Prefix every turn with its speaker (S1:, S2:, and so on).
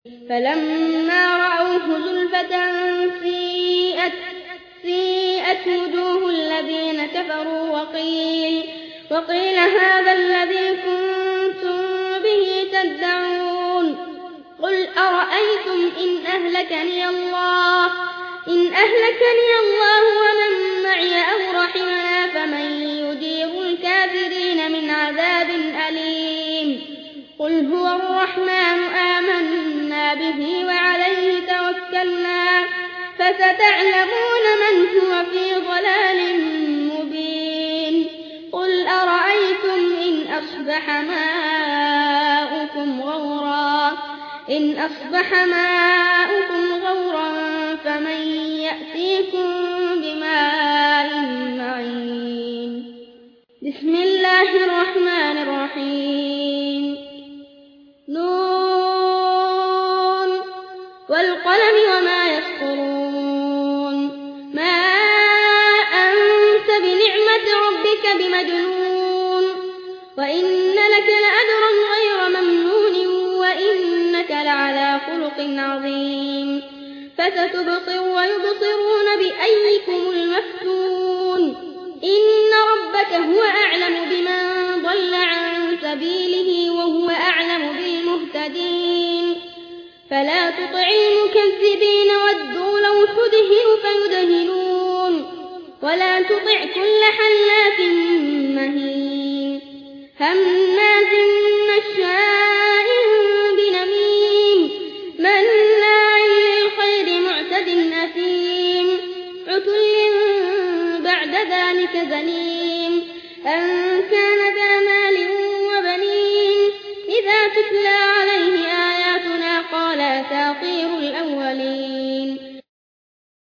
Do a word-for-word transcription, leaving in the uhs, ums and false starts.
S1: فلما رأوه زلفة سيئت, سيئت وجوه الذين كفروا وقيل, وقيل هذا الذي كنتم به تدعون. قل أرأيتم إن أهلكني الله, إن أهلكني الله ومن معي أو رحمنا فمن يجير الكافرين من عذاب أليم. قل هو الرحمن آمنا به وعليه توكلنا فستعلمون من هو في ضلال مبين. قل أرأيتم إن أصبح ماؤكم غورا, إن أصبح ماؤكم غورا فمن يأتيكم بماء معين. بسم الله الرحمن الرحيم. نون والقلم وما يسطرون. ما أنت بنعمة ربك بمجنون, وإن لك لأجرا غير ممنون, وإنك لعلى خلق عظيم. فستبصر ويبصرون بأيكم المفتون. إن ربك هو أعلم بمن ضل عن سبيله وهو أعلم بالمهتدين. فلا تطع المكذبين ودوا لو تدهن فيدهنون, ولا تطع كل حلاف مهين هماز مشاء بنميم مناع للخير معتد أثيم عتل بعد ذلك زنيم أن كان ذا مال وبنين. إذا تتلى عليه آياتنا قال أساطير الأولين.